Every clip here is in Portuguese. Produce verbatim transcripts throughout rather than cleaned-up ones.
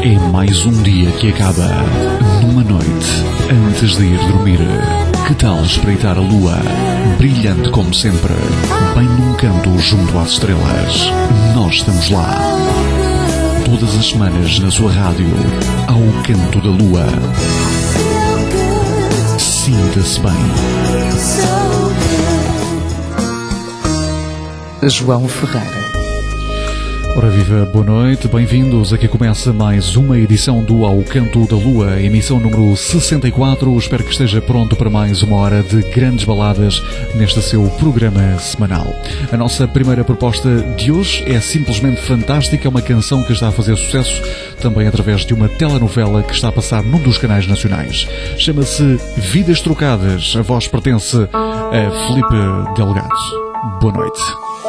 É mais um dia que acaba numa noite antes de ir dormir. Que tal espreitar a lua, brilhante como sempre, bem num canto junto às estrelas? Nós estamos lá. Todas as semanas na sua rádio, ao canto da lua. Sinta-se bem. João Ferreira. Ora viva, boa noite, bem-vindos. Aqui começa mais uma edição do Ao Canto da Lua, emissão número sessenta e quatro. Espero que esteja pronto para mais uma hora de grandes baladas neste seu programa semanal. A nossa primeira proposta de hoje é simplesmente fantástica, é uma canção que está a fazer sucesso também através de uma telenovela que está a passar num dos canais nacionais. Chama-se Vidas Trocadas. A voz pertence a Filipe Delgado. Boa noite.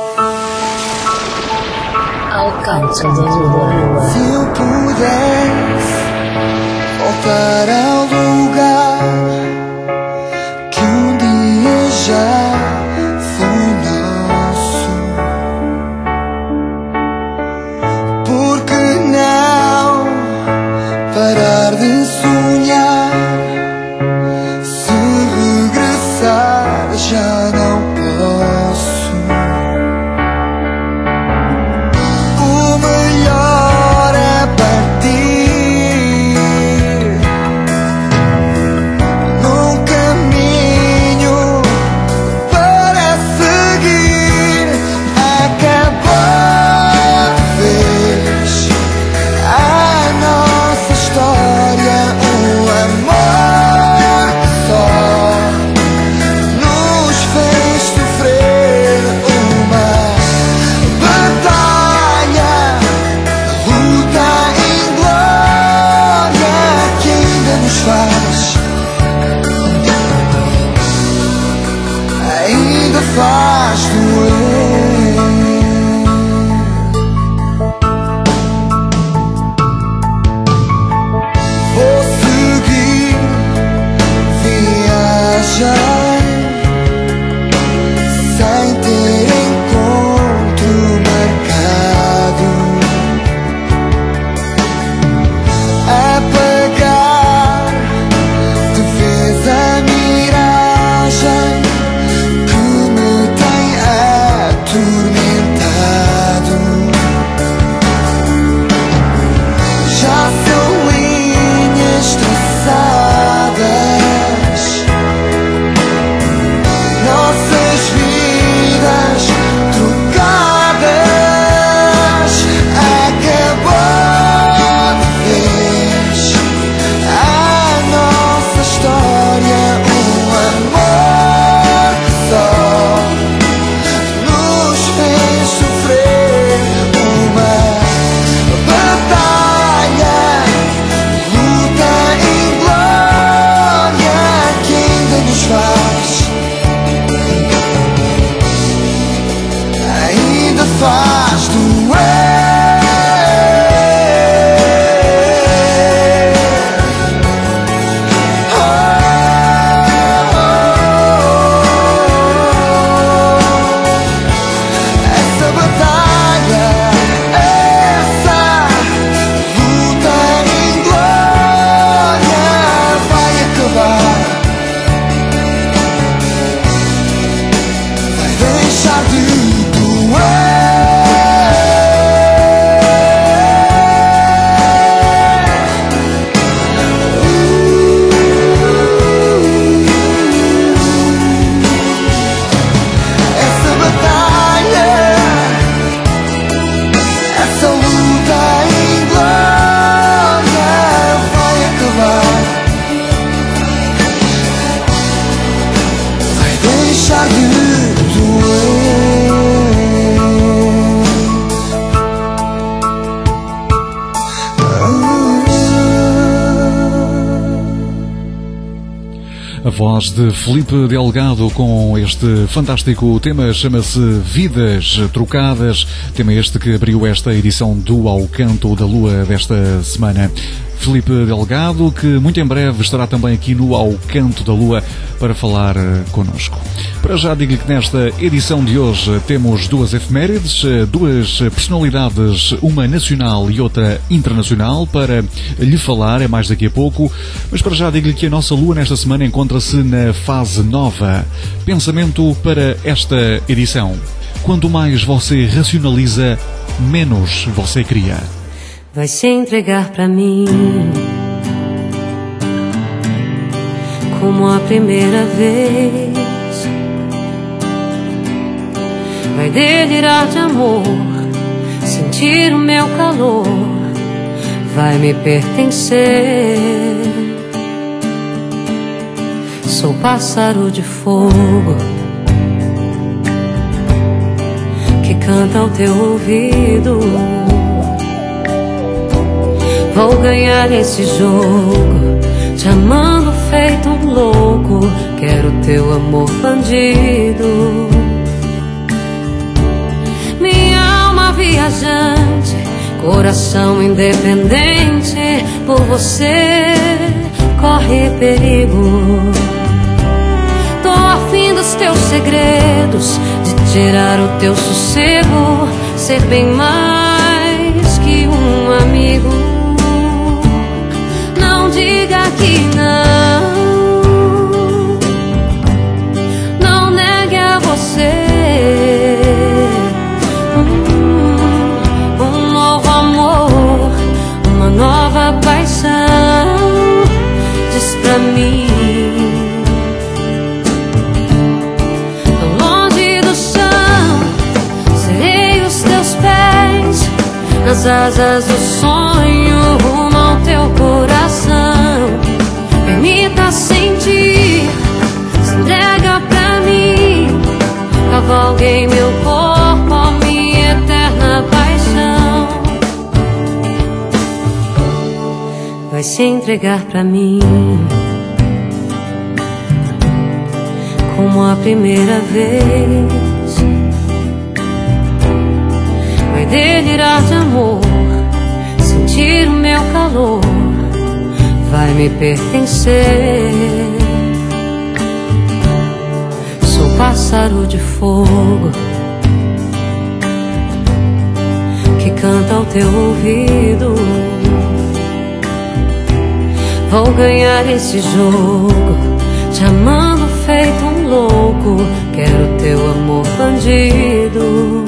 Ao canto da lua. Se eu pudesse voltar ao lugar que um dia já foi nosso, por que não parar de sonhar? Se regressar já não posso. Faz doer. Vou seguir, viajar sem ter encontro marcado, apagar de vez a miragem atormentado. Já são linhas traçadas, nossas vidas trocadas. Acabou de vez a nossa história, um amor só nos fez sofrer uma batalha, luta em glória que ainda nos faz, ainda faz doer. A voz de Filipe Delgado com este fantástico tema, chama-se Vidas Trocadas, tema este que abriu esta edição do Ao Canto da Lua desta semana. Filipe Delgado, que muito em breve estará também aqui no Ao Canto da Lua para falar uh, connosco. Para já digo-lhe que nesta edição de hoje temos duas efemérides, duas personalidades, uma nacional e outra internacional, para lhe falar, é mais daqui a pouco, mas para já digo-lhe que a nossa Lua nesta semana encontra-se na fase nova. Pensamento para esta edição: quanto mais você racionaliza, menos você cria. Vai se entregar pra mim como a primeira vez. Vai delirar de amor, sentir o meu calor. Vai me pertencer. Sou pássaro de fogo que canta ao teu ouvido. Vou ganhar esse jogo, te amando feito um louco. Quero teu amor bandido. Minha alma viajante, coração independente, por você corre perigo. Tô afim dos teus segredos, de tirar o teu sossego, ser bem mais que um amigo. Não diga que não, não negue a você um, um novo amor, uma nova paixão. Diz pra mim, tão longe do chão, serei os teus pés, nas asas do sonho, rumo ao teu coração. Permita sentir, se entrega pra mim, cavalgue em meu corpo a minha eterna paixão. Vai se entregar pra mim como a primeira vez. Vai delirar de amor, sentir o meu calor. Vai me pertencer. Sou pássaro de fogo que canta ao teu ouvido. Vou ganhar esse jogo, te amando feito um louco. Quero teu amor bandido.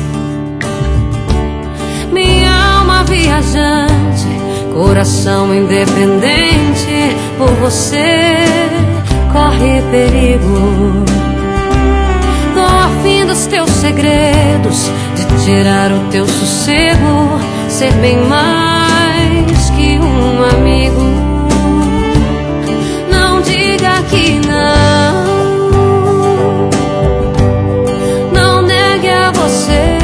Minha alma viajante, coração independente, por você corre perigo. Tô afim dos teus segredos, de tirar o teu sossego, ser bem mais que um amigo. Não diga que não, não negue a você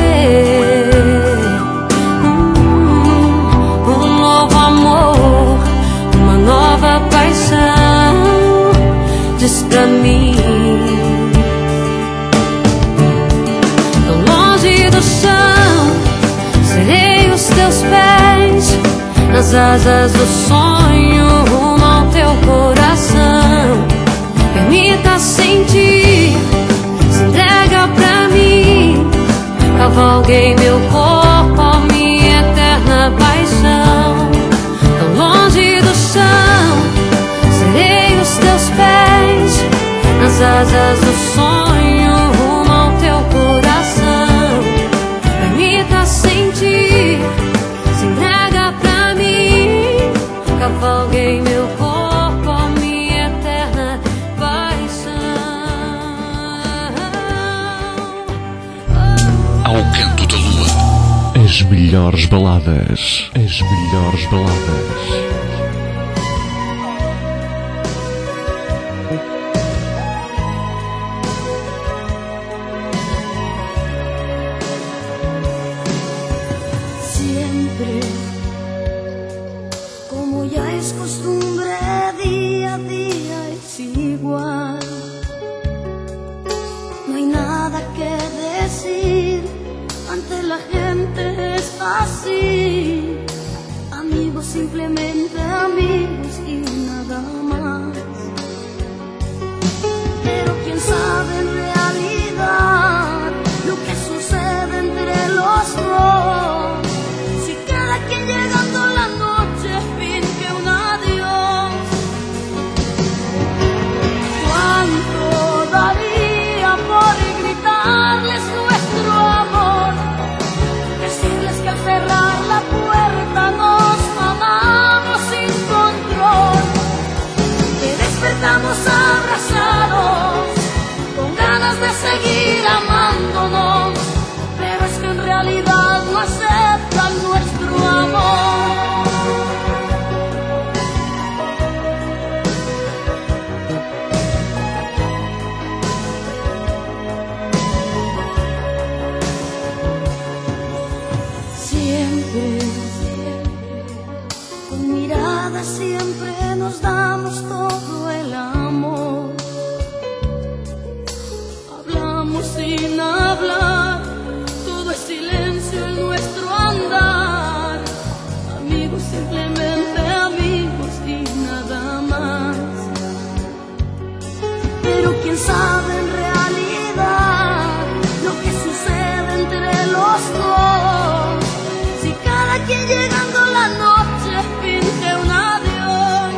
paixão. Diz pra mim, tão longe do chão, serei os teus pés, nas asas do sonho, rumo ao teu coração. Permita sentir, se entrega pra mim, cavalgue em meu corpo a minha eterna paixão. Tão longe do chão, serei os teus pés, nas asas do sonho, rumo ao teu coração. Permita sentir, se entrega pra mim, cavalgue em meu corpo a minha eterna paixão. Ao Canto da Lua, as melhores baladas, as melhores baladas. Ante la gente es así, amigos simplemente amigos y nada más. Pero quién sabe en realidad lo que sucede entre los dos. Si cada quien llegando la noche finge un adiós. ¿Cuánto daría por gritarles nuestro amor? Decirles que al cerrar la puerta nos amamos sin control, que despertamos abrazados con ganas de seguir amándonos, pero es que en realidad no aceptan nuestro amor. Siempre, con miradas siempre nos damos todo el amor. Hablamos sin hablar, todo es silencio en nuestro andar. Amigos, simplemente amigos y nada más. Pero quién sabe en realidad lo que sucede entre los dos. Si cada quien llegando la noche finge un adiós.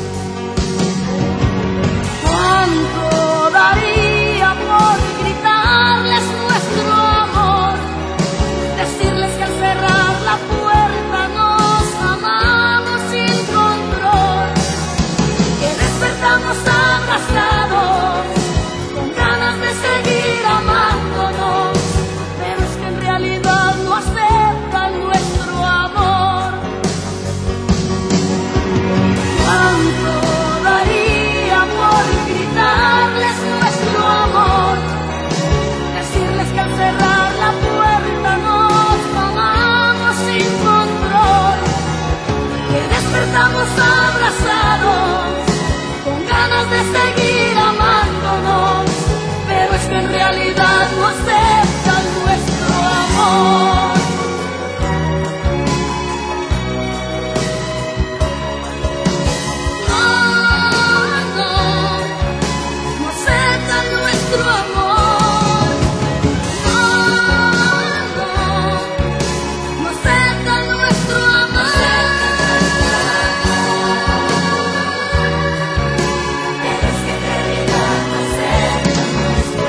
¿Cuánto daría por gritarles nuestro amor? Decirles que al cerrar la puerta nos amamos sin control, que despertamos abrazados con ganas de seguir amándonos, pero es que en realidad no aceptan nuestro amor. ¿Cuánto daría por gritarles nuestro amor? Decirles que al cerrar la puerta nos amamos sin control, que despertamos abrazados con ganas de seguir amándonos, pero es que en realidad no aceptan nuestro amor. No, no, no aceptan nuestro amor. No, no, no aceptan nuestro amor. Pero es que en realidad no aceptan nuestro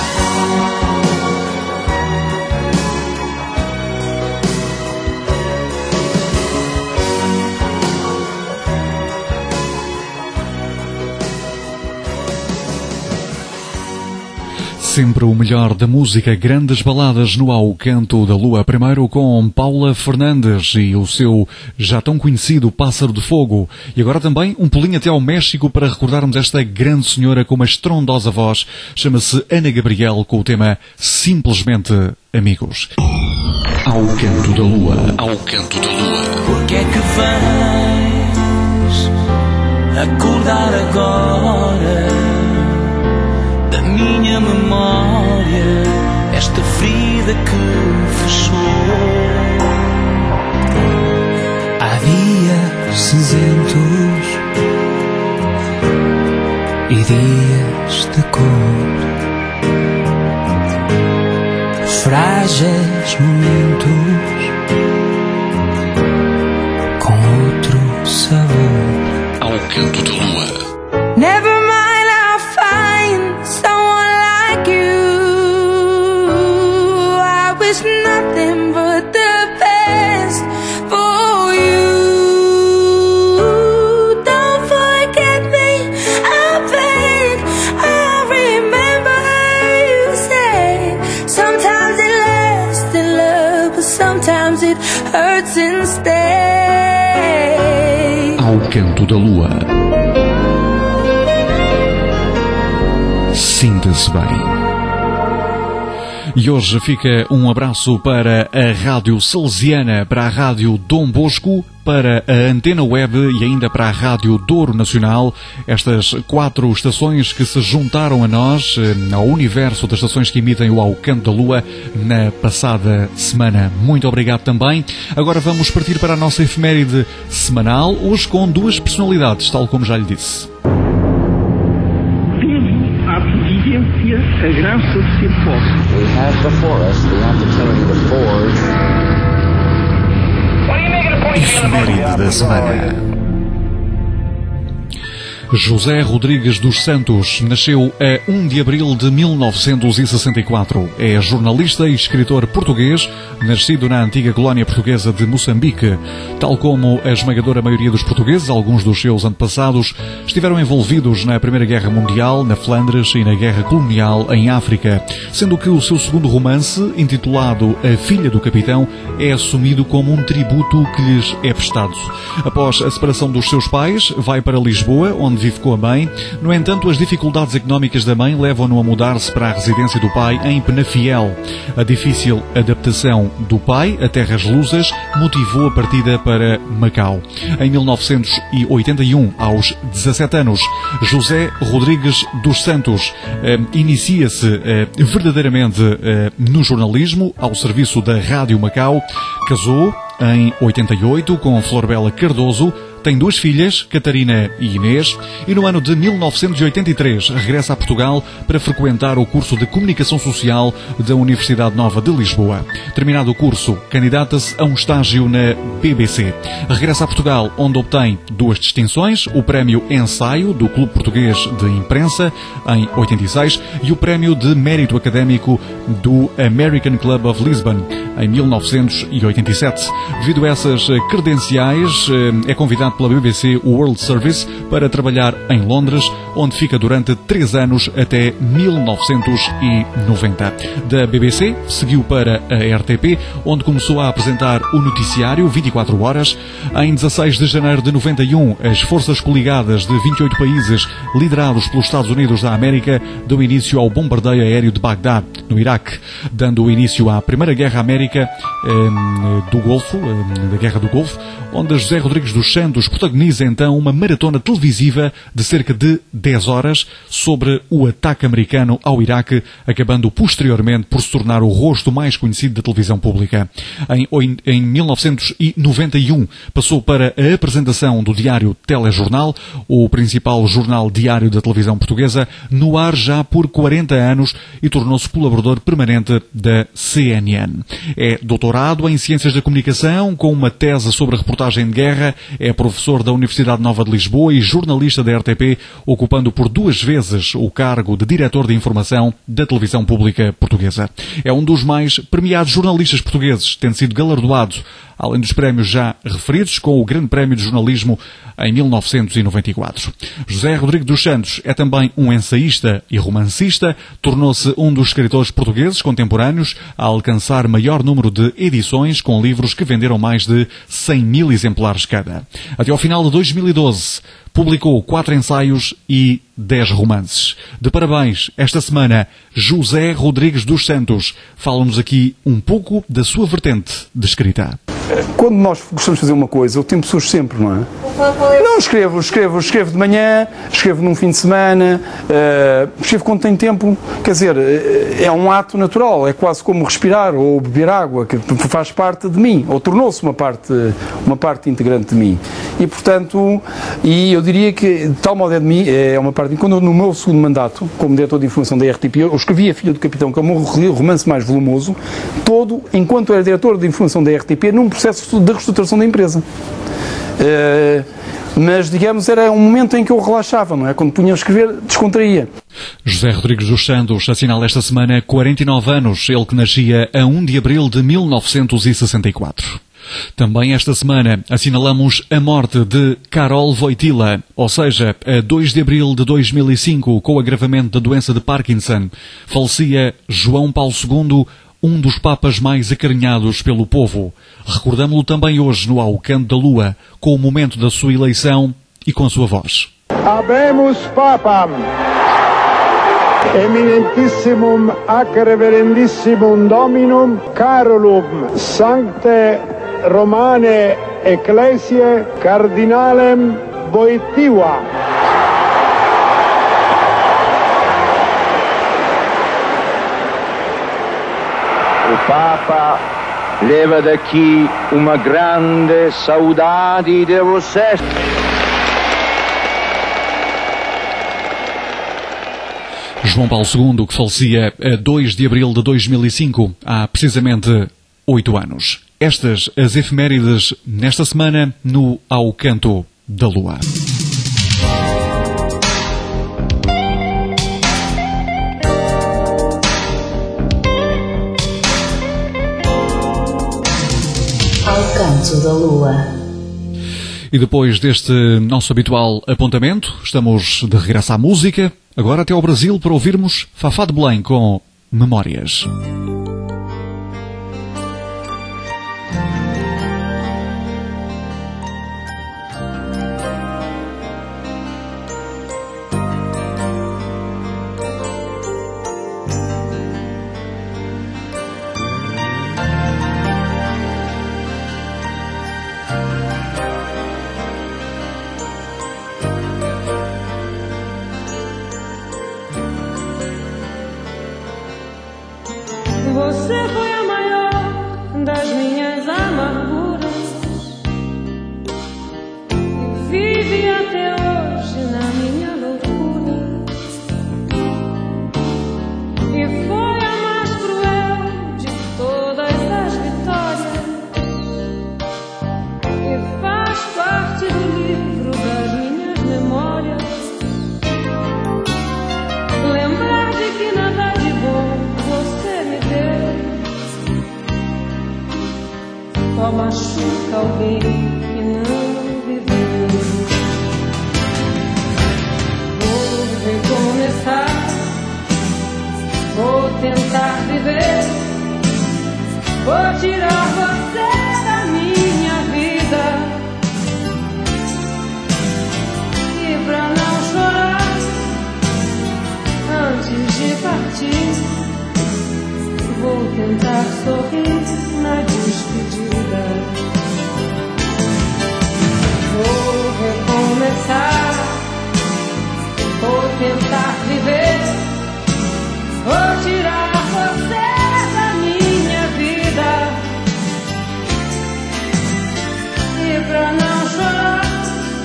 Sempre o melhor da música, grandes baladas no Ao Canto da Lua. Primeiro com Paula Fernandes e o seu já tão conhecido Pássaro de Fogo. E agora também um pulinho até ao México para recordarmos esta grande senhora com uma estrondosa voz. Chama-se Ana Gabriel com o tema Simplesmente Amigos. Ao Canto da Lua. Ao Canto da Lua. Por que é que vens acordar agora da minha memória esta ferida que fechou? Há dias cinzentos e dias de cor, frágeis momentos com outro sabor. Ao Canto da Lua. Never mind, I'll find someone like you. I wish nothing but the best for you. Don't forget me, I beg. I remember you say sometimes it lasts in love, but sometimes it hurts instead. Ao Canto da Lua. Sinta-se bem. E hoje fica um abraço para a Rádio Salesiana, para a Rádio Dom Bosco, para a Antena Web e ainda para a Rádio Douro Nacional, estas quatro estações que se juntaram a nós, ao universo das estações que emitem o Ao Canto da Lua na passada semana. Muito obrigado também. Agora vamos partir para a nossa efeméride semanal, hoje com duas personalidades, tal como já lhe disse. Devo à providência a graça de ser pobre. We have before us the opportunity to forge. Efeméride da semana. José Rodrigues dos Santos nasceu a um de abril de mil novecentos e sessenta e quatro. É jornalista e escritor português, nascido na antiga colónia portuguesa de Moçambique. Tal como a esmagadora maioria dos portugueses, alguns dos seus antepassados estiveram envolvidos na Primeira Guerra Mundial, na Flandres e na Guerra Colonial em África, sendo que o seu segundo romance, intitulado A Filha do Capitão, é assumido como um tributo que lhes é prestado. Após a separação dos seus pais, vai para Lisboa, onde vive com a mãe. No entanto, as dificuldades económicas da mãe levam-no a mudar-se para a residência do pai em Penafiel. A difícil adaptação do pai a terras lusas motivou a partida para Macau. Em mil novecentos e oitenta e um, aos dezassete anos, José Rodrigues dos Santos eh, inicia-se eh, verdadeiramente eh, no jornalismo, ao serviço da Rádio Macau. Casou em oitenta e oito com Florbela Cardoso. Tem duas filhas, Catarina e Inês, e no ano de mil novecentos e oitenta e três regressa a Portugal para frequentar o curso de Comunicação Social da Universidade Nova de Lisboa. Terminado o curso, candidata-se a um estágio na B B C. Regressa a Portugal, onde obtém duas distinções, o Prémio Ensaio do Clube Português de Imprensa, em oitenta e seis, e o Prémio de Mérito Académico do American Club of Lisbon, em mil novecentos e oitenta e sete. Devido a essas credenciais, é convidado pela B B C World Service para trabalhar em Londres, onde fica durante três anos até mil novecentos e noventa. Da B B C seguiu para a R T P, onde começou a apresentar o noticiário vinte e quatro horas. Em dezasseis de janeiro de noventa e um, as forças coligadas de vinte e oito países, liderados pelos Estados Unidos da América, dão início ao bombardeio aéreo de Bagdá, no Iraque, dando início à Primeira Guerra América eh, do Golfo, eh, da Guerra do Golfo, onde José Rodrigues dos Santos protagoniza então uma maratona televisiva de cerca de dez horas sobre o ataque americano ao Iraque, acabando posteriormente por se tornar o rosto mais conhecido da televisão pública. Em, em mil novecentos e noventa e um passou para a apresentação do diário Telejornal, o principal jornal diário da televisão portuguesa, no ar já por quarenta anos, e tornou-se colaborador permanente da C N N. É doutorado em Ciências da Comunicação, com uma tese sobre a reportagem de guerra, é professor da Universidade Nova de Lisboa e jornalista da R T P, ocupando por duas vezes o cargo de diretor de informação da televisão pública portuguesa. É um dos mais premiados jornalistas portugueses, tendo sido galardoado, além dos prémios já referidos, com o Grande Prémio de Jornalismo em mil novecentos e noventa e quatro. José Rodrigues dos Santos é também um ensaísta e romancista, tornou-se um dos escritores portugueses contemporâneos a alcançar maior número de edições, com livros que venderam mais de cem mil exemplares cada. Até ao final de dois mil e doze, publicou quatro ensaios e dez romances. De parabéns, esta semana, José Rodrigues dos Santos. Fala-nos aqui um pouco da sua vertente de escrita. Quando nós gostamos de fazer uma coisa, o tempo surge sempre, não é? Não, escrevo, escrevo, escrevo de manhã, escrevo num fim de semana, uh, escrevo quando tenho tempo. Quer dizer, é um ato natural, é quase como respirar ou beber água, que faz parte de mim, ou tornou-se uma parte, uma parte integrante de mim. E, portanto, e eu diria que, de tal modo é de mim, é uma parte de mim. Quando eu, no meu segundo mandato, como diretor de informação da R T P, eu escrevi A Filha do Capitão, que é o meu romance mais volumoso, todo, enquanto era diretor de informação da R T P, num processo de reestruturação da empresa. Uh, mas, digamos, era um momento em que eu relaxava, não é? Quando punha a escrever, descontraía. José Rodrigues dos Santos assinala esta semana quarenta e nove anos, ele que nascia a um de abril de mil novecentos e sessenta e quatro. Também esta semana assinalamos a morte de Karol Wojtyła, ou seja, a dois de abril de dois mil e cinco, com o agravamento da doença de Parkinson, falecia João Paulo segundo, um dos papas mais acarinhados pelo povo. Recordamo-lo também hoje no Ao Canto da Lua, com o momento da sua eleição e com a sua voz. Habemus Papam! Eminentissimum ac reverendissimum Dominum Carolum Sancte Romane Ecclesiae Cardinalem Wojtyła. O Papa leva daqui uma grande saudade de vocês. João Paulo segundo, que falecia a dois de abril de dois mil e cinco, há precisamente oito anos. Estas as efemérides nesta semana no Ao Canto da Lua. Ao Canto da Lua. E depois deste nosso habitual apontamento, estamos de regresso à música, agora até ao Brasil para ouvirmos Fafá de Belém com Memórias. Você foi a maior das minhas amarguras e vive até hoje na minha loucura. E foi a mais cruel de todas as vitórias e faz parte do livro das minhas memórias. Lembrar de que nada de bom você me deu só machuca alguém que não viveu. Vou recomeçar, vou tentar viver, vou tirar você da minha vida. E pra não chorar antes de partir, vou tentar sorrir na despedida. Vou recomeçar, vou tentar viver, vou tirar você da minha vida. E pra não chorar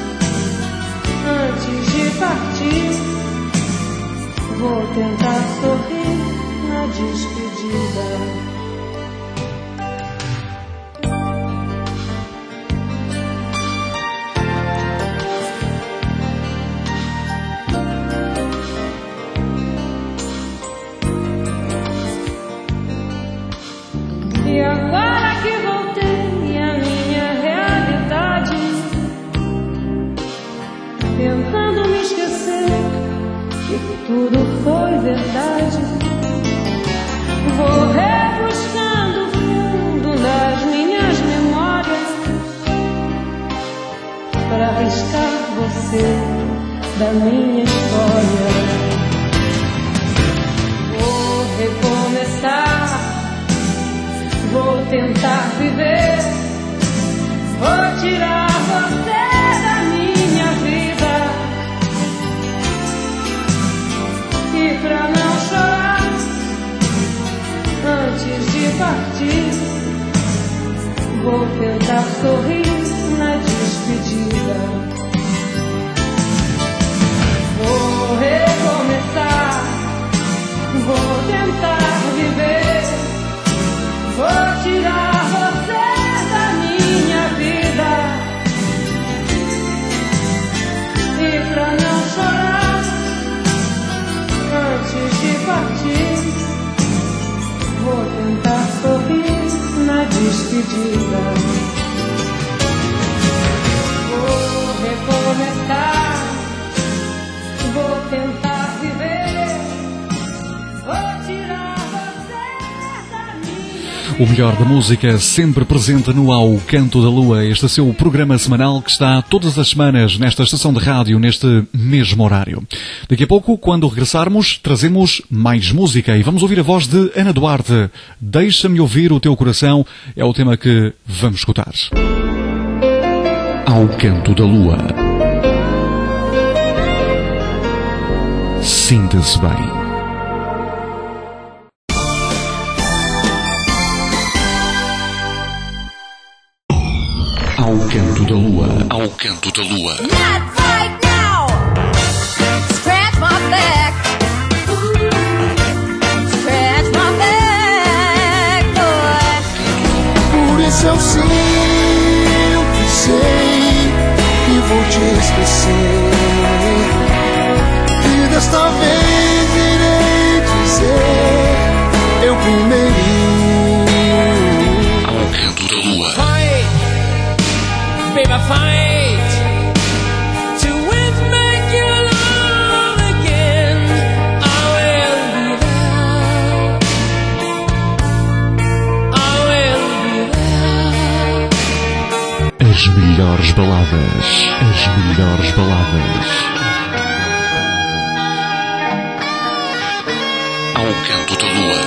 antes de partir, vou tentar sorrir na despedida. E agora que voltei à minha realidade, tentando me esquecer que tudo foi verdade, vou rebuscando o fundo das minhas memórias para arriscar você da minha história. Vou recomeçar, vou tentar viver, vou tirar você da minha vida. E pra não chorar antes de partir, vou tentar sorrir na despedida. Vou recomeçar, vou tentar viver, vou tirar você da minha vida. E pra não chorar antes de partir, vou tentar sorrir na despedida. Vou recomeçar, vou tentar viver, vou tirar você da minha. O melhor da música sempre presente no Ao Canto da Lua. Este é o seu programa semanal que está todas as semanas nesta estação de rádio, neste mesmo horário. Daqui a pouco, quando regressarmos, trazemos mais música e vamos ouvir a voz de Ana Duarte. Deixa-me ouvir o teu coração é o tema que vamos escutar. Ao Canto da Lua. Sinta-se bem. Ao Canto da Lua. Ao Canto da Lua. Not right now. Scratch my back. Scratch my back, boy. Por isso eu sempre sei que vou te esquecer. E desta vez irei dizer eu primeiro. Ao Canto da Lua. Baby, fight to win, make your love again. I will be there. I will be there. As melhores baladas. As melhores baladas. Ao Canto da Lua.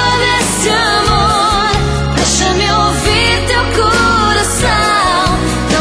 Deixa-me ouvir teu coração.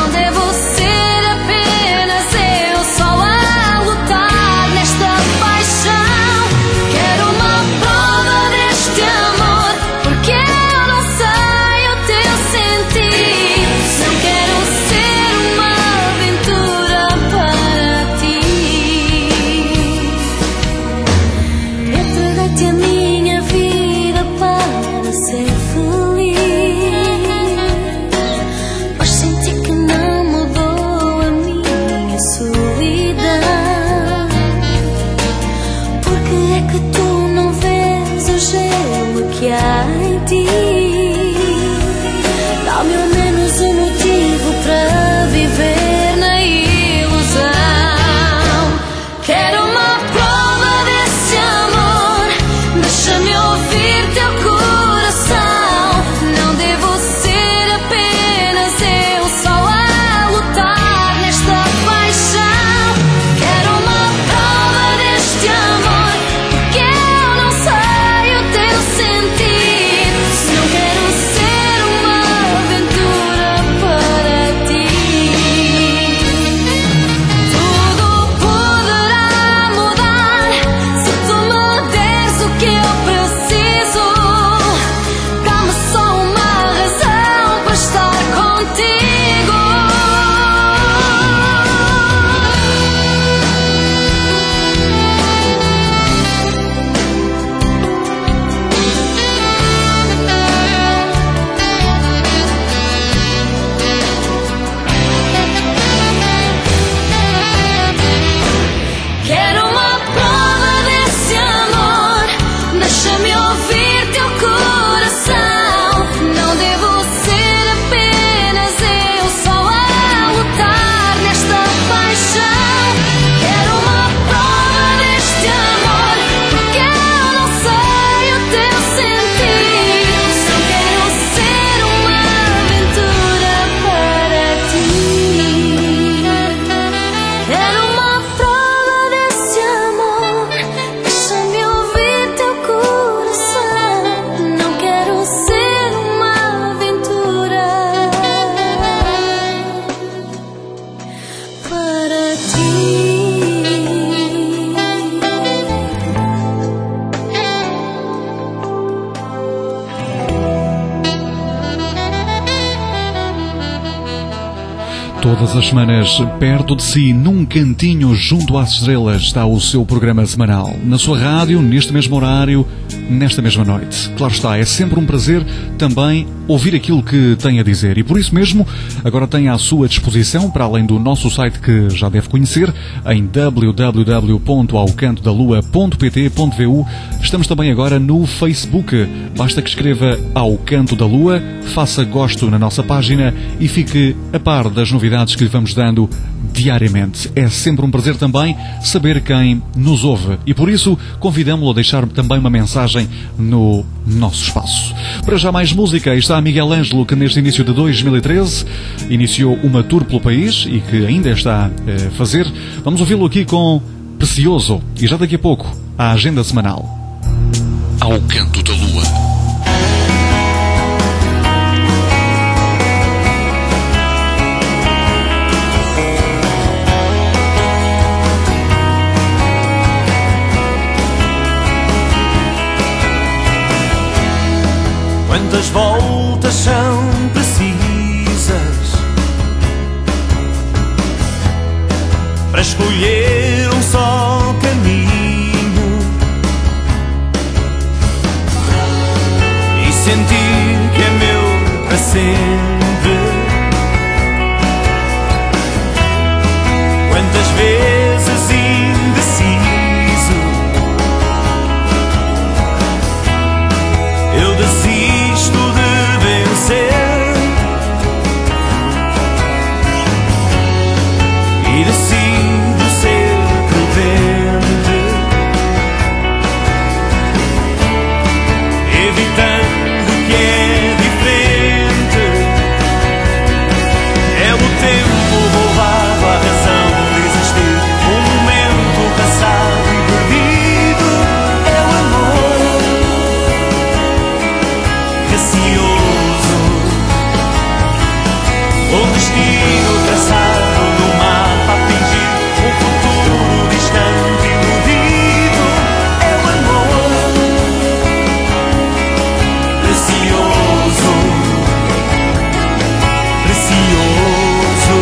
Todas as semanas, perto de si, num cantinho junto às estrelas, está o seu programa semanal. Na sua rádio, neste mesmo horário, nesta mesma noite. Claro está, é sempre um prazer também ouvir aquilo que tem a dizer. E por isso mesmo, agora tem à sua disposição, para além do nosso site que já deve conhecer, em w w w ponto ao canto da lua ponto p t ponto v u, estamos também agora no Facebook. Basta que escreva Ao Canto da Lua, faça gosto na nossa página e fique a par das novidades que lhe vamos dando diariamente. É sempre um prazer também saber quem nos ouve e por isso convidamos-lo a deixar também uma mensagem no nosso espaço. Para já mais música, está Miguel Ângelo, que neste início de dois mil e treze iniciou uma tour pelo país e que ainda está a fazer. Vamos ouvi-lo aqui com Precioso e já daqui a pouco a agenda semanal. Ao Canto da Lua. Quantas voltas são precisas para escolher um só caminho e sentir que é meu para sempre? Quantas vezes indeciso eu desisto de vencer e decido ser prudente, evitando o que é diferente. É o tempo roubado à razão de existir, um momento passado e perdido. É o amor receoso, o destino traçado no mapa a fingir um futuro distante e iludido. É o amor precioso, precioso.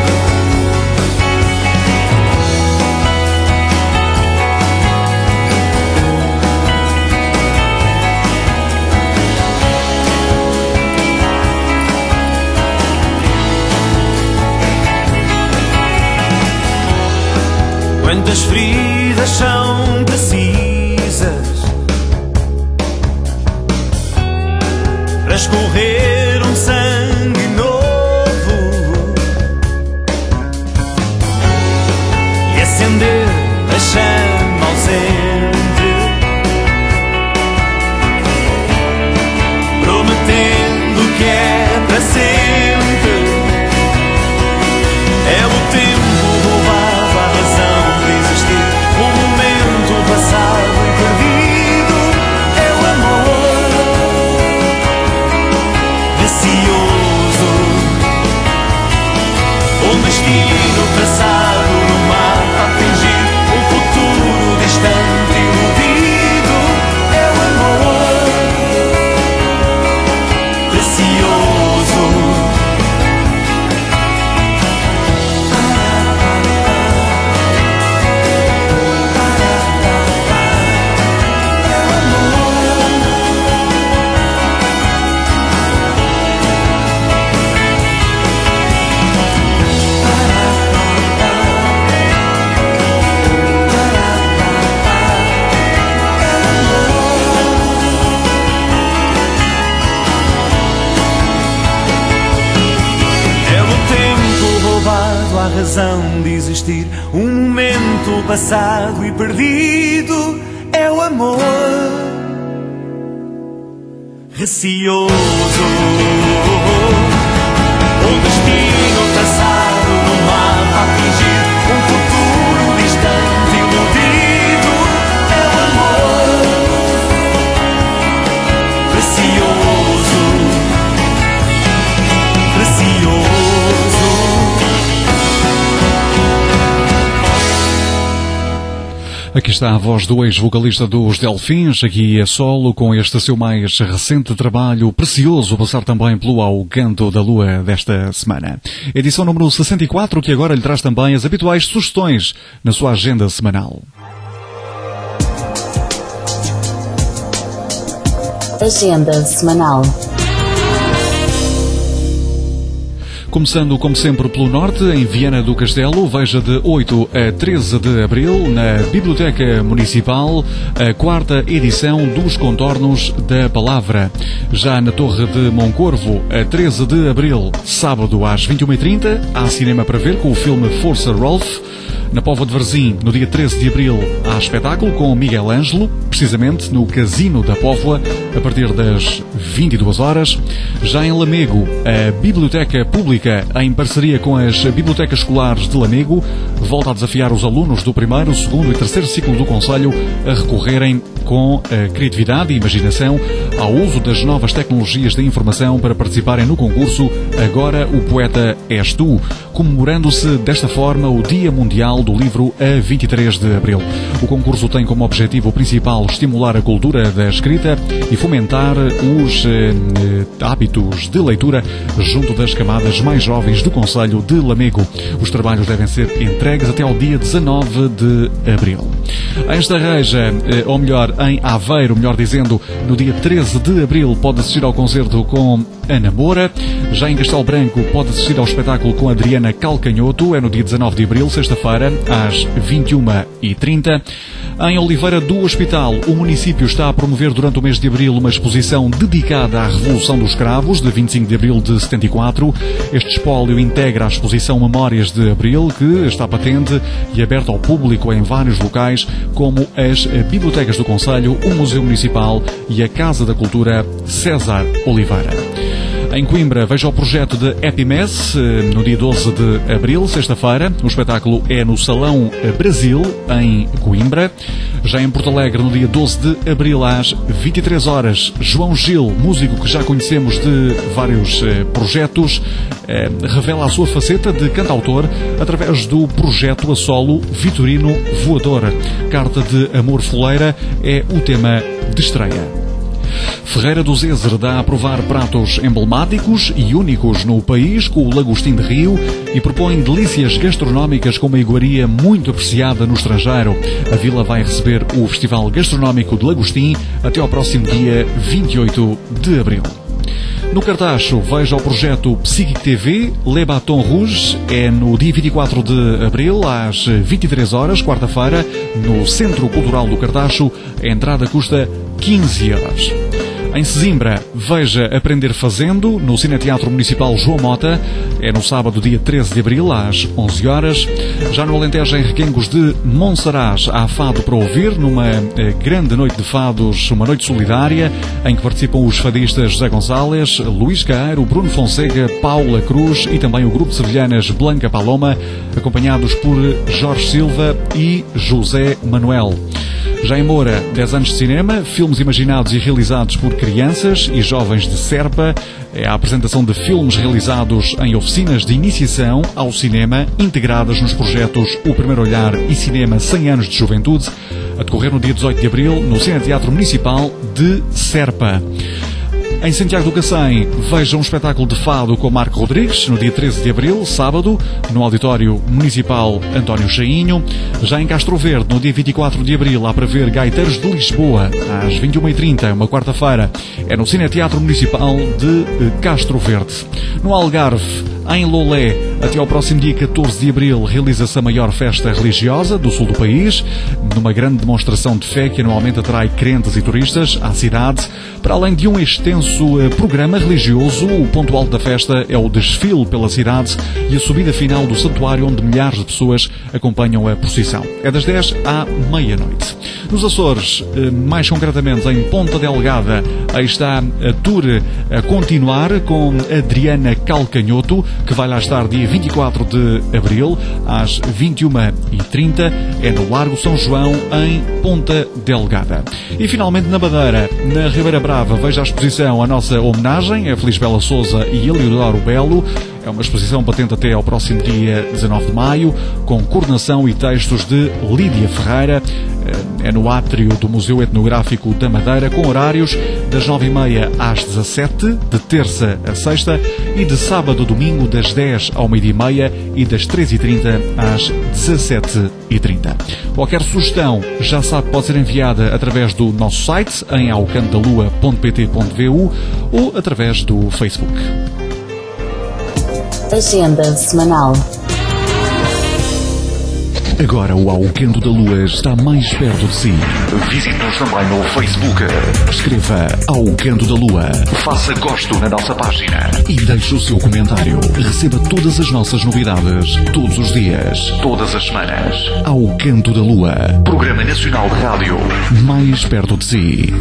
Quantas feridas são precisas para escorrer um sangue novo e acender a chama ausente, prometendo que é para sempre. É o tempo roubado à razão de existir, um momento passado e perdido. É o amor receoso, um destino traçado no mapa a fingir um futuro distante e iludido. É o amor precioso. A razão de existir, um momento passado e perdido. É o amor receoso, o destino traçado no mapa a fingir um futuro distante e iludido. É o amor precioso, precioso. Aqui está a voz do ex-vocalista dos Delfins, aqui a solo, com este seu mais recente trabalho precioso, a passar também pelo Ao Canto da Lua desta semana. Edição número sessenta e quatro, que agora lhe traz também as habituais sugestões na sua agenda semanal. Agenda semanal. Começando, como sempre, pelo norte, em Viana do Castelo, veja de oito a treze de abril, na Biblioteca Municipal, a quarta edição dos Contornos da Palavra. Já na Torre de Moncorvo, a treze de abril, sábado às vinte e uma e trinta, há cinema para ver com o filme Força Rolf. Na Póvoa de Varzim, no dia treze de abril, há espetáculo com Miguel Ângelo, precisamente no Casino da Póvoa, a partir das vinte e duas horas. Já em Lamego, a Biblioteca Pública, em parceria com as Bibliotecas Escolares de Lamego, volta a desafiar os alunos do primeiro, segundo e terceiro ciclo do Conselho a recorrerem com a criatividade e imaginação ao uso das novas tecnologias de informação para participarem no concurso Agora o Poeta És Tu, comemorando-se desta forma o Dia Mundial do Livro a vinte e três de abril. O concurso tem como objetivo principal estimular a cultura da escrita e fomentar os eh, hábitos de leitura junto das camadas mais jovens do Conselho de Lamego. Os trabalhos devem ser entregues até ao dia dezanove de abril. Em Estarreja, eh, ou melhor, em Aveiro, melhor dizendo, no dia treze de abril pode assistir ao concerto com Ana Moura. Já em Castelo Branco pode assistir ao espetáculo com Adriana Calcanhoto, é no dia dezanove de abril, sexta-feira, às vinte e uma e trinta. Em Oliveira do Hospital, o município está a promover durante o mês de abril uma exposição dedicada à Revolução dos Cravos, de vinte e cinco de abril de setenta e quatro. Este espólio integra a exposição Memórias de Abril, que está patente e aberta ao público em vários locais, como as Bibliotecas do Conselho, o Museu Municipal e a Casa da Cultura César Oliveira. Em Coimbra, veja o projeto de Happy Mess, no dia doze de abril, sexta-feira. O espetáculo é no Salão Brasil, em Coimbra. Já em Porto Alegre, no dia doze de abril, às vinte e três horas, João Gil, músico que já conhecemos de vários eh, projetos, eh, revela a sua faceta de cantautor através do projeto a solo Vitorino Voador. Carta de Amor Foleira é o tema de estreia. Ferreira do Zezer dá a provar pratos emblemáticos e únicos no país com o Lagostim de Rio e propõe delícias gastronómicas com uma iguaria muito apreciada no estrangeiro. A vila vai receber o Festival Gastronómico de Lagostim até ao próximo dia vinte e oito de abril. No Cartacho, veja o projeto Psíquico T V, Le Baton Rouge, é no dia vinte e quatro de abril, às vinte e três horas, quarta-feira, no Centro Cultural do Cartacho. A entrada custa quinze euros. Em Sesimbra, veja Aprender Fazendo, no Cineteatro Municipal João Mota. É no sábado, dia treze de abril, às onze horas. Já no Alentejo, em Requengos de Monsaraz, há fado para ouvir, numa eh, grande noite de fados, uma noite solidária, em que participam os fadistas José Gonçalves, Luís Caeiro, Bruno Fonseca, Paula Cruz e também o grupo de sevilhanas Blanca Paloma, acompanhados por Jorge Silva e José Manuel. Já em Moura, dez anos de cinema, filmes imaginados e realizados por crianças e jovens de Serpa. É a apresentação de filmes realizados em oficinas de iniciação ao cinema, integradas nos projetos O Primeiro Olhar e Cinema cem anos de Juventude, a decorrer no dia dezoito de abril, no Cineteatro Municipal de Serpa. Em Santiago do Cacém, veja um espetáculo de fado com Marco Rodrigues, no dia treze de abril, sábado, no Auditório Municipal António Chainho. Já em Castro Verde, no dia vinte e quatro de abril, há para ver Gaiteiros de Lisboa, às vinte e uma e trinta, uma quarta-feira. É no Cineteatro Municipal de Castro Verde. No Algarve, em Lolé, até ao próximo dia catorze de abril, realiza-se a maior festa religiosa do sul do país, numa grande demonstração de fé que anualmente atrai crentes e turistas à cidade. Para além de um extenso programa religioso, o ponto alto da festa é o desfile pela cidade e a subida final do santuário, onde milhares de pessoas acompanham a procissão. É das dez à meia-noite. Nos Açores, mais concretamente em Ponta Delgada, aí está a tour a continuar com Adriana Calcanhoto, que vai lá estar dia vinte e quatro de abril, às vinte e uma e trinta, é no Largo São João, em Ponta Delgada. E finalmente na Madeira, na Ribeira Brava, veja a exposição A Nossa Homenagem, a Feliz Bela Souza e Eliodoro Belo. É uma exposição patente até ao próximo dia dezanove de maio, com coordenação e textos de Lídia Ferreira. É no átrio do Museu Etnográfico da Madeira, com horários das nove e meia às dezassete, de terça a sexta, e de sábado a domingo das dez ao meio-dia e meia e das treze e trinta às dezassete e trinta. Qualquer sugestão, já sabe, pode ser enviada através do nosso site em aucantodalua ponto pt ponto vu ou através do Facebook. Agenda semanal. Agora o Alcanto da Lua está mais perto de si. Visite-nos também no Facebook. Escreva Alcanto da Lua. Faça gosto na nossa página. E deixe o seu comentário. Receba todas as nossas novidades, todos os dias, todas as semanas. Alcanto da Lua. Programa Nacional de Rádio. Mais perto de si.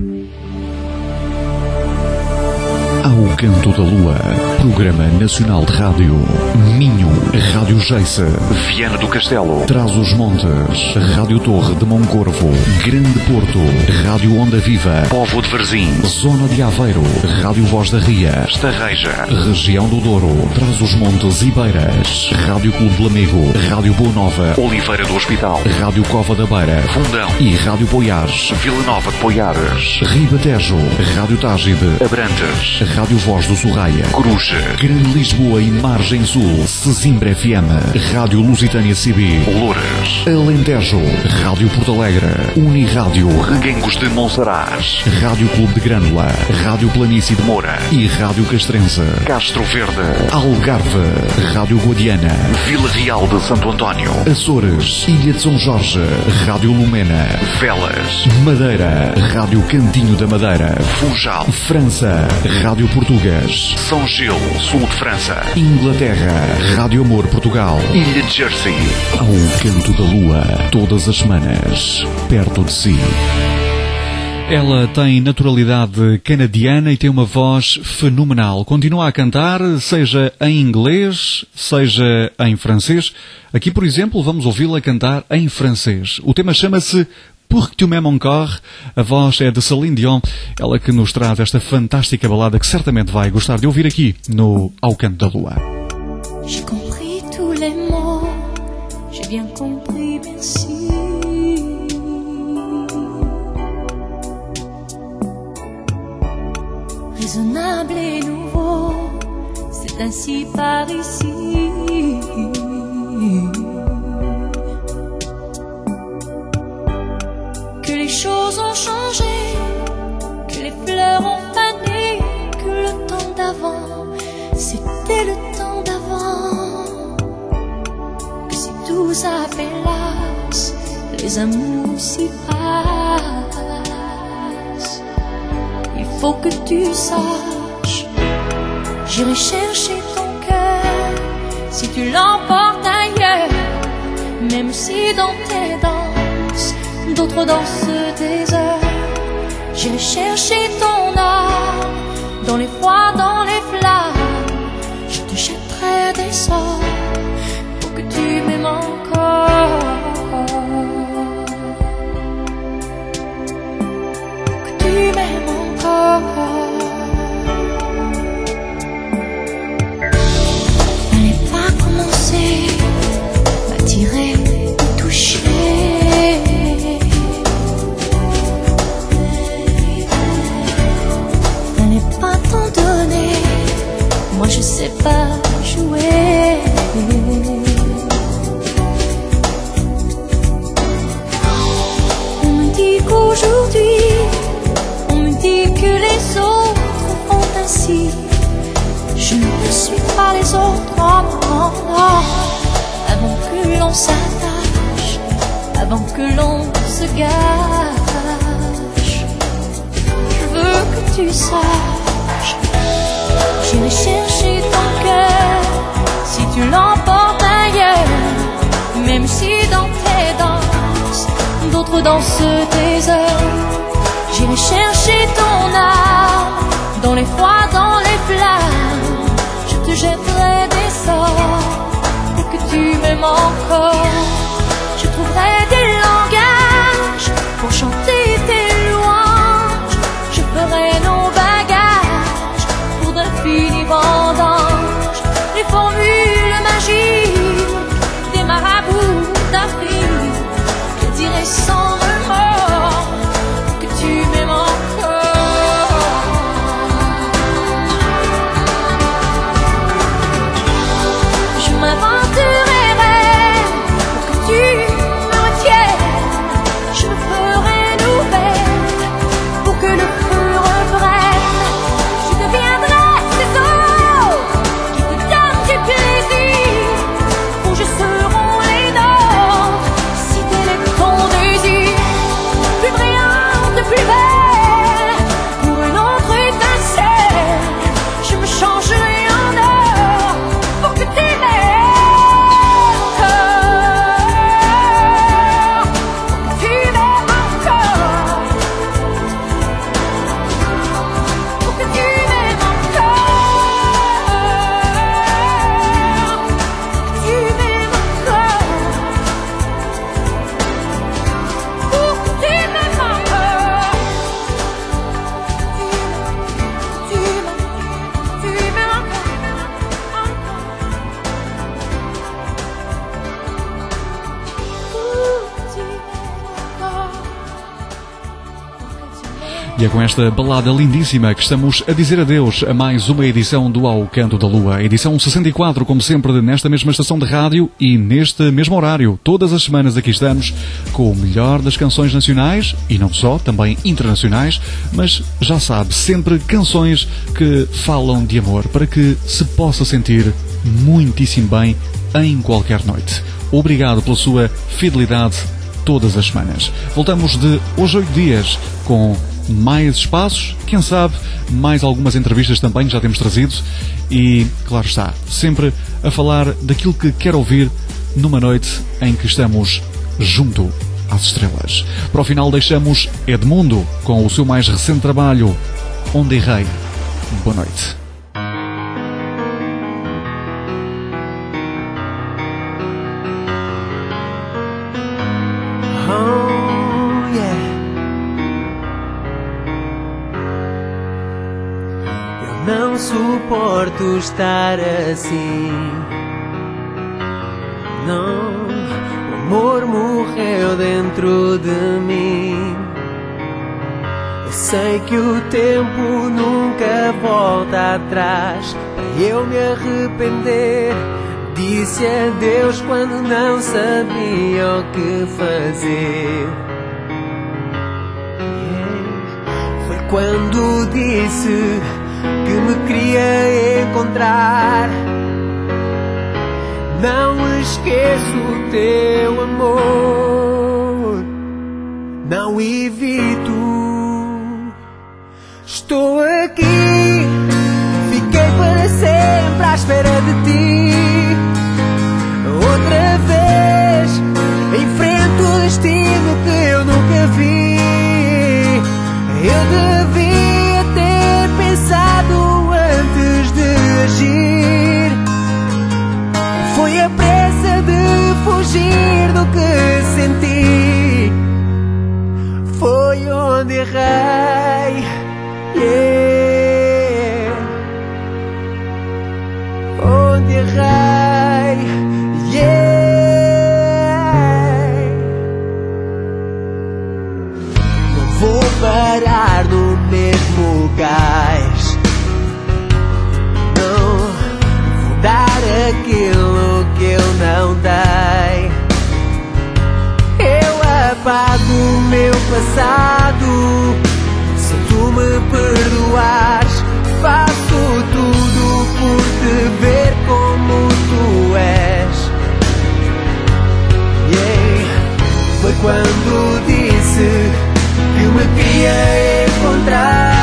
Ao Canto da Lua, Programa Nacional de Rádio. Minho, Rádio Geice, Viana do Castelo, Trás-os-Montes, Rádio Torre de Moncorvo, Grande Porto, Rádio Onda Viva, Povo de Varzim, Zona de Aveiro, Rádio Voz da Ria, Estarreja, Região do Douro, Trás-os-Montes e Beiras, Rádio Clube de Lamego, Rádio Boa Nova, Oliveira do Hospital, Rádio Cova da Beira, Fundão e Rádio Poiares, Vila Nova de Poiares, Ribatejo, Rádio Tágide, Abrantes, Rádio Voz do Sorraia, Coruja, Grande Lisboa e Margem Sul, Sesimbra F M, Rádio Lusitânia C B, Louras, Alentejo, Rádio Porto Alegre, Unirádio Reguengos de Monsaraz, Rádio Clube de Grândola, Rádio Planície de Moura e Rádio Castrense, Castro Verde, Algarve, Rádio Guadiana, Vila Real de Santo António, Açores, Ilha de São Jorge, Rádio Lumena, Velas, Madeira, Rádio Cantinho da Madeira, Funchal, França, Rádio Português, São Gil, Sul de França, Inglaterra, Rádio Amor Portugal, Ilha de Jersey. Ao Canto da Lua, todas as semanas, perto de si. Ela tem naturalidade canadiana e tem uma voz fenomenal. Continua a cantar, seja em inglês, seja em francês. Aqui, por exemplo, vamos ouvi-la cantar em francês. O tema chama-se Pour que tu m'aimes encore. A voz é de Céline Dion, ela que nos traz esta fantástica balada que certamente vai gostar de ouvir aqui no Ao Canto da Lua. J'ai compris tous les mots, j'ai bien compris, merci. Raisonnable et nouveau, c'est ainsi par ici. Que les choses ont changé, que les fleurs ont fané, que le temps d'avant, c'était le temps d'avant. Que si tout s'appelasse, les amours s'y passent. Il faut que tu saches, j'irai chercher ton cœur si tu l'emportes ailleurs, même si dans tes danses d'autres dansent des heures. J'irai chercher ton âme dans les froids, dans les flammes. Je te jetterai des sorts pour que tu m'aimes encore, pour que tu m'aimes encore. N'allez pas commencer à m'attirer, me toucher. Moi je sais pas jouer. On me dit qu'aujourd'hui, on me dit que les autres font ainsi. Je ne suis pas les autres, non, non, non. Avant que l'on s'attache, avant que l'on se gâche, je veux que tu saches, j'irai chercher ton cœur si tu l'emportes ailleurs, même si dans tes danses d'autres dansent des heures. J'irai chercher ton âme dans les froids, dans les flammes. Je te jetterai des sorts pour que tu m'aimes encore. Je trouverai des langages pour chanter tes louanges. Je ferai nos bagages d'infinis vendanges, les E é com esta balada lindíssima que estamos a dizer adeus a mais uma edição do Ao Canto da Lua. Edição sessenta e quatro, como sempre, nesta mesma estação de rádio e neste mesmo horário. Todas as semanas aqui estamos com o melhor das canções nacionais e não só, também internacionais, mas já sabe, sempre canções que falam de amor para que se possa sentir muitíssimo bem em qualquer noite. Obrigado pela sua fidelidade todas as semanas. Voltamos de hoje a oito dias com mais espaços, quem sabe mais algumas entrevistas também que já temos trazido e, claro está, sempre a falar daquilo que quer ouvir numa noite em que estamos junto às estrelas. Para o final deixamos Edmundo com o seu mais recente trabalho, Onde Errei. Boa noite. Não suporto estar assim. Não, o amor morreu dentro de mim. Eu sei que o tempo nunca volta atrás. Para eu me arrepender, disse adeus quando não sabia o que fazer. Yeah. Foi quando disse que me queria encontrar. Não esqueço o teu amor, não evito. Estou aqui, fiquei para sempre à espera de ti. Outra vez, enfrento o destino que eu nunca vi. Eu devia ter pensado antes de agir. Foi a pressa de fugir do que senti. Foi onde errei. Yeah. Onde errei. Yeah. Não vou parar no mesmo gás. Não vou dar aquilo que eu não dei. Eu apago o meu passado. Se tu me perdoares, faço tudo por te ver como tu és. Yeah. Foi quando disse que me queria encontrar.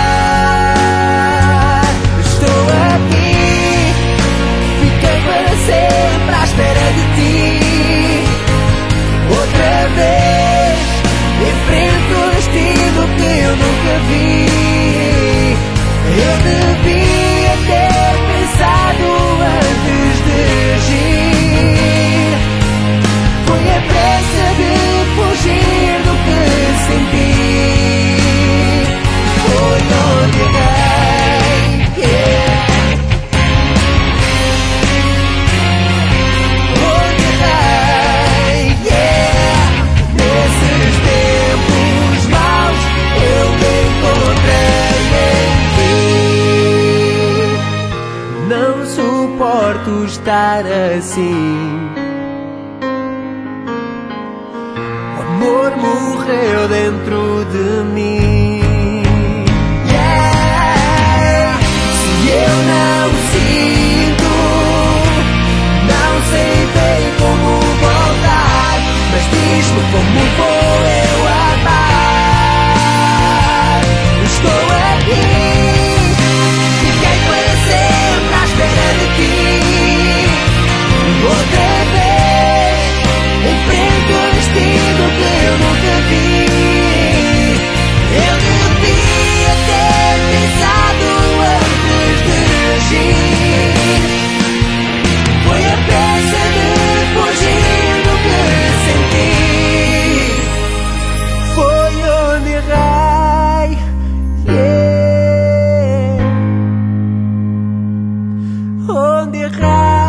Estou aqui, fiquei para sempre à espera de ti. Outra vez, enfrento o destino que eu nunca vi. Eu devia ter pensado antes de agir. Foi a pressa de fugir do que senti. Foi onde errei. Yeah. Onde errei. Yeah. Nesses tempos maus eu me encontrei em ti. Não suporto estar assim. O amor morreu dentro de mim. Yeah. Se eu não sinto, não sei bem como voltar, mas diz-me como vou eu amar. Estou aqui, fiquei para sempre à espera de ti. Outra vez, enfrento o destino que eu nunca vi. Eu devia ter pensado antes de agir. Foi a pressa de fugir do que senti. Foi onde errei. Yeah. Onde errei.